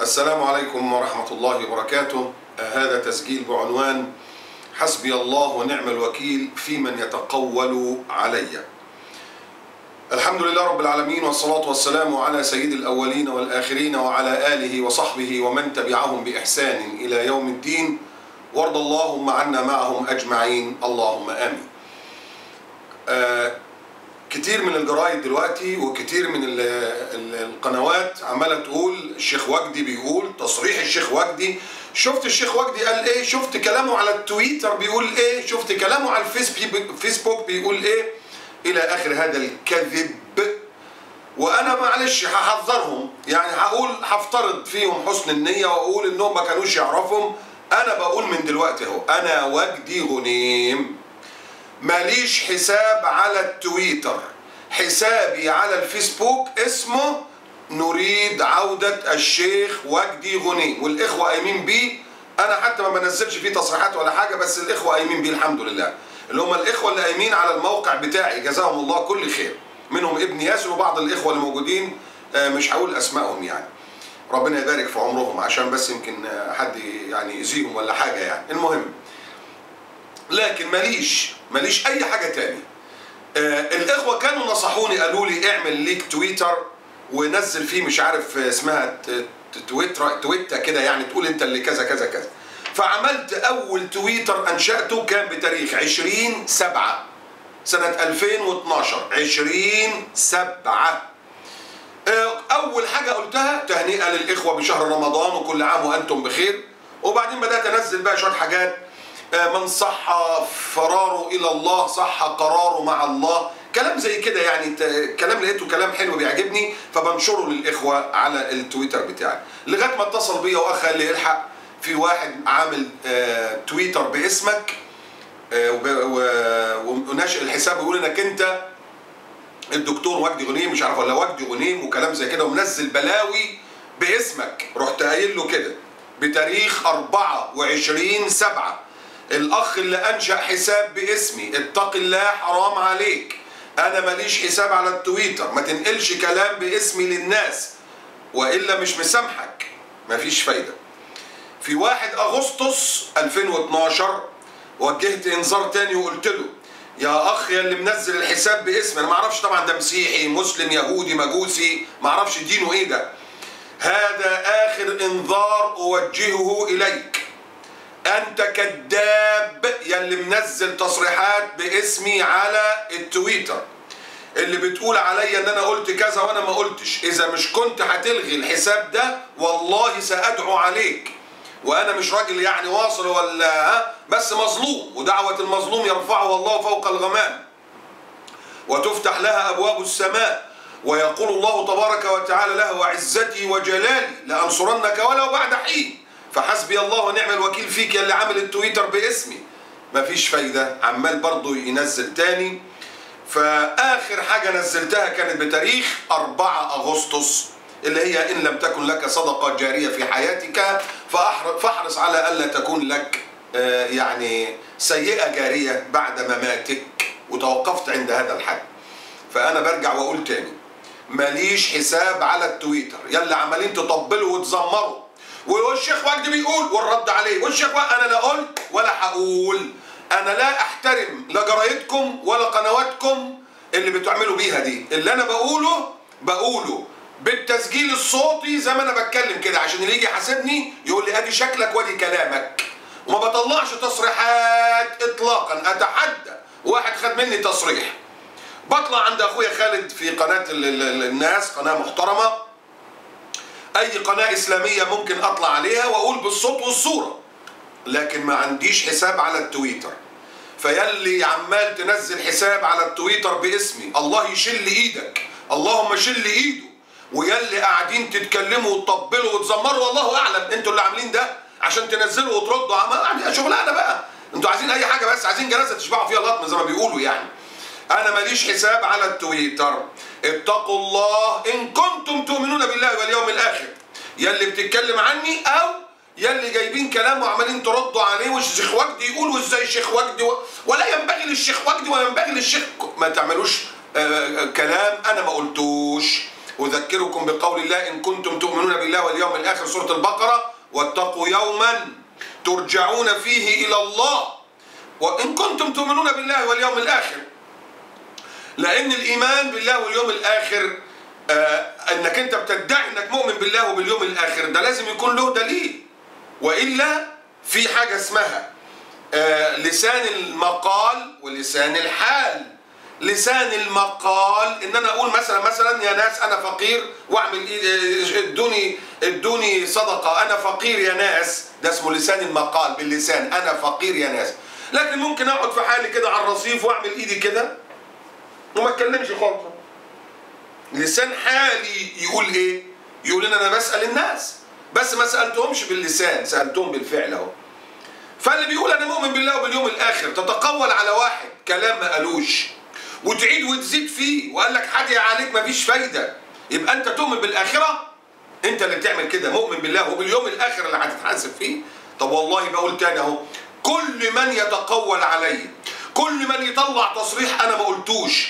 السلام عليكم ورحمة الله وبركاته. هذا تسجيل بعنوان حسبي الله ونعم الوكيل في من يتقول علي. الحمد لله رب العالمين، والصلاة والسلام على سيد الأولين والآخرين وعلى آله وصحبه ومن تبعهم بإحسان إلى يوم الدين، وارض اللهم عنا معهم أجمعين، اللهم آمين. كتير من الجرايد دلوقتي وكتير من القنوات عمالة تقول الشيخ وجدي بيقول، تصريح الشيخ وجدي، شفت الشيخ وجدي قال ايه، شفت كلامه على التويتر بيقول ايه، شفت كلامه على الفيسبوك بيقول ايه، الى اخر هذا الكذب. وانا معلش هحذرهم، يعني هفترض فيهم حسن النية واقول انهم ما كانوش يعرفهم. انا بقول من دلوقتي اهو، انا وجدي غنيم ماليش حساب على التويتر، حسابي على الفيسبوك اسمه نريد عودة الشيخ وجدي غنيم، والإخوة قايمين بيه. أنا حتى ما بنزلش فيه تصريحات ولا حاجة، بس الإخوة قايمين بيه الحمد لله، اللي هم الإخوة اللي قايمين على الموقع بتاعي، جزاهم الله كل خير، منهم ابن ياسر وبعض الإخوة اللي موجودين مش هقول أسمائهم، يعني ربنا يبارك في عمرهم عشان بس يمكن حد يعني يزيهم ولا حاجة يعني. المهم، لكن ماليش اي حاجة تاني. الاخوة كانوا نصحوني، قالوا لي اعمل ليك تويتر ونزل فيه مش عارف اسمها تويتر كده، يعني تقول انت اللي كذا كذا كذا. فعملت اول تويتر انشأته كان بتاريخ 20/7 سنة 2012، 20/7. اول حاجة قلتها تهنئة للاخوة بشهر رمضان وكل عام وانتم بخير. وبعدين بدأت انزل بقى شوية حاجات، من صح فراره إلى الله صح قراره مع الله، كلام زي كده يعني، كلام لقيته كلام حلو بيعجبني فبنشره للإخوة على التويتر بتاعي. لغاية ما اتصل بيا وأخ قال لي الحق، في واحد عامل تويتر باسمك وناشئ الحساب بيقول انك انت الدكتور وجدي غنيم، مش عارف ولا وجدي غنيم وكلام زي كده، ومنزل بلاوي باسمك. رحت قايل له كده بتاريخ 24/7، الأخ اللي أنشأ حساب باسمي اتق الله حرام عليك، أنا ماليش حساب على التويتر، ما تنقلش كلام باسمي للناس وإلا مش مسامحك، مفيش فايدة. في 1 أغسطس 2012 وجهت إنذار تاني وقلت له يا أخ يا اللي منزل الحساب باسمي، أنا معرفش طبعا ده مسيحي مسلم يهودي مجوسي، معرفش دينه إيه ده، هذا آخر إنذار أوجهه إليك، أنت كذاب يلي منزل تصريحات باسمي على التويتر، اللي بتقول عليا ان انا قلت كذا وانا ما قلتش. اذا مش كنت هتلغي الحساب ده والله سأدعو عليك، وانا مش راجل يعني واصل ولا بس مظلوم، ودعوة المظلوم يرفعها الله فوق الغمام وتفتح لها ابواب السماء، ويقول الله تبارك وتعالى له وعزتي وجلالي لأنصرنك ولو بعد حين. فحسبي الله ونعم الوكيل فيك يا اللي عامل التويتر باسمي. مفيش فايدة، عمال برضو ينزل تاني. فآخر حاجة نزلتها كانت بتاريخ 4 أغسطس، اللي هي إن لم تكن لك صدقة جارية في حياتك فاحرص على ألا تكون لك يعني سيئة جارية بعد مماتك، وتوقفت عند هذا الحد. فأنا برجع وأقول تاني، ماليش حساب على التويتر، يلا عمالين تطبلوا وتزمروا والشيخ وجدي بيقول والرد عليه، والشيخ انا لا قلت ولا هقول، انا لا احترم لا جرايدكم ولا قنواتكم اللي بتعملوا بيها دي. اللي انا بقوله بالتسجيل الصوتي زي ما انا بتكلم كده، عشان اللي يجي يحاسبني يقول لي ادي شكلك وادي كلامك. وما بطلعش تصريحات اطلاقا، اتحدى واحد خد مني تصريح. بطلع عند اخويا خالد في قناة الناس، قناة محترمة، اي قناة اسلامية ممكن اطلع عليها واقول بالصوت والصورة، لكن ما عنديش حساب على التويتر. فيلي عمال تنزل حساب على التويتر باسمي، الله يشل ايدك، اللهم شل ايده. ويلي قاعدين تتكلموا وتطبلوا وتزمروا، والله اعلم انتوا اللي عاملين ده عشان تنزلوا وتردوا، يعني شغلانه بقى، انتوا عايزين اي حاجة، بس عايزين جنازة تشبعوا فيها لطم زي ما بيقولوا يعني. انا ماليش حساب على التويتر، اتقوا الله ان كنتم تؤمنون بالله واليوم الاخر. يلي بتتكلم عني او يلي جايبين كلام وعمالين تردوا عليه، والشيخ وجدي يقول وازاي الشيخ وجدي ولا ينبغي للشيخ وجدي ولا ينبغي للشيخ، ما تعملوش كلام انا ما قلتوش. أذكركم بقول الله إن كنتم تؤمنون بالله واليوم الآخر، سورة البقرة، واتقوا يوما ترجعون فيه إلى الله. وإن كنتم تؤمنون بالله واليوم الآخر، لأن الإيمان بالله واليوم الآخر أنك أنت بتدعي أنك مؤمن بالله وباليوم الآخر، ده لازم يكون له دليل، وإلا في حاجة اسمها لسان المقال ولسان الحال. لسان المقال ان انا اقول مثلا يا ناس انا فقير واعمل ادوني صدقه، انا فقير يا ناس، ده اسمه لسان المقال، باللسان انا فقير يا ناس. لكن ممكن اقعد في حالي كده على الرصيف واعمل ايدي كده وما اتكلمش خالص. لسان حالي يقول ايه؟ يقول ان انا بسال الناس، بس ما سالتهمش باللسان، سالتهم بالفعل اهو. فاللي بيقول انا مؤمن بالله وباليوم الاخر تتقول على واحد كلام ما قالوش وتعيد وتزيد فيه وقال لك حاجه عليك مفيش فايده، يبقى انت تؤمن بالاخره؟ انت اللي بتعمل كده، مؤمن بالله وباليوم الاخر اللي هتتحاسب فيه. طب والله بقول تاني اهو، كل من يتقول علي، كل من يطلع تصريح انا ما قلتوش،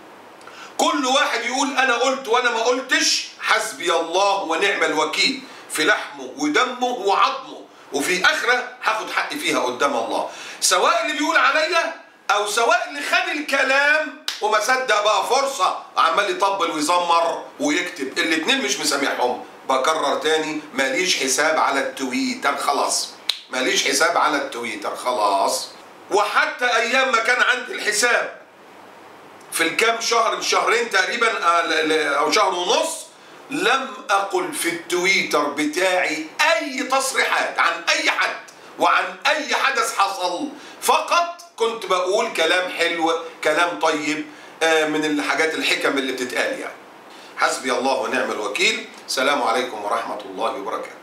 كل واحد يقول انا قلت وانا ما قلتش، حسبي الله ونعم الوكيل في لحمه ودمه وعظمه، وفي اخره هاخد حقي فيها قدام الله، سواء اللي بيقول عليا او سواء اللي خد الكلام وما صدق بقى فرصه عمال يطبل ويزمر ويكتب، الاتنين مش مسامحهم. بكرر تاني، ماليش حساب على التويتر خلاص، ماليش حساب على التويتر خلاص. وحتى ايام ما كان عندي الحساب في الكام شهر، شهرين تقريبا او شهر ونص، لم اقل في التويتر بتاعي اي تصريحات عن اي حد وعن اي حدث حصل، فقط كنت بقول كلام حلو، كلام طيب، من الحاجات الحكم اللي بتتقال يعني. حسبي الله ونعم الوكيل. السلام عليكم ورحمة الله وبركاته.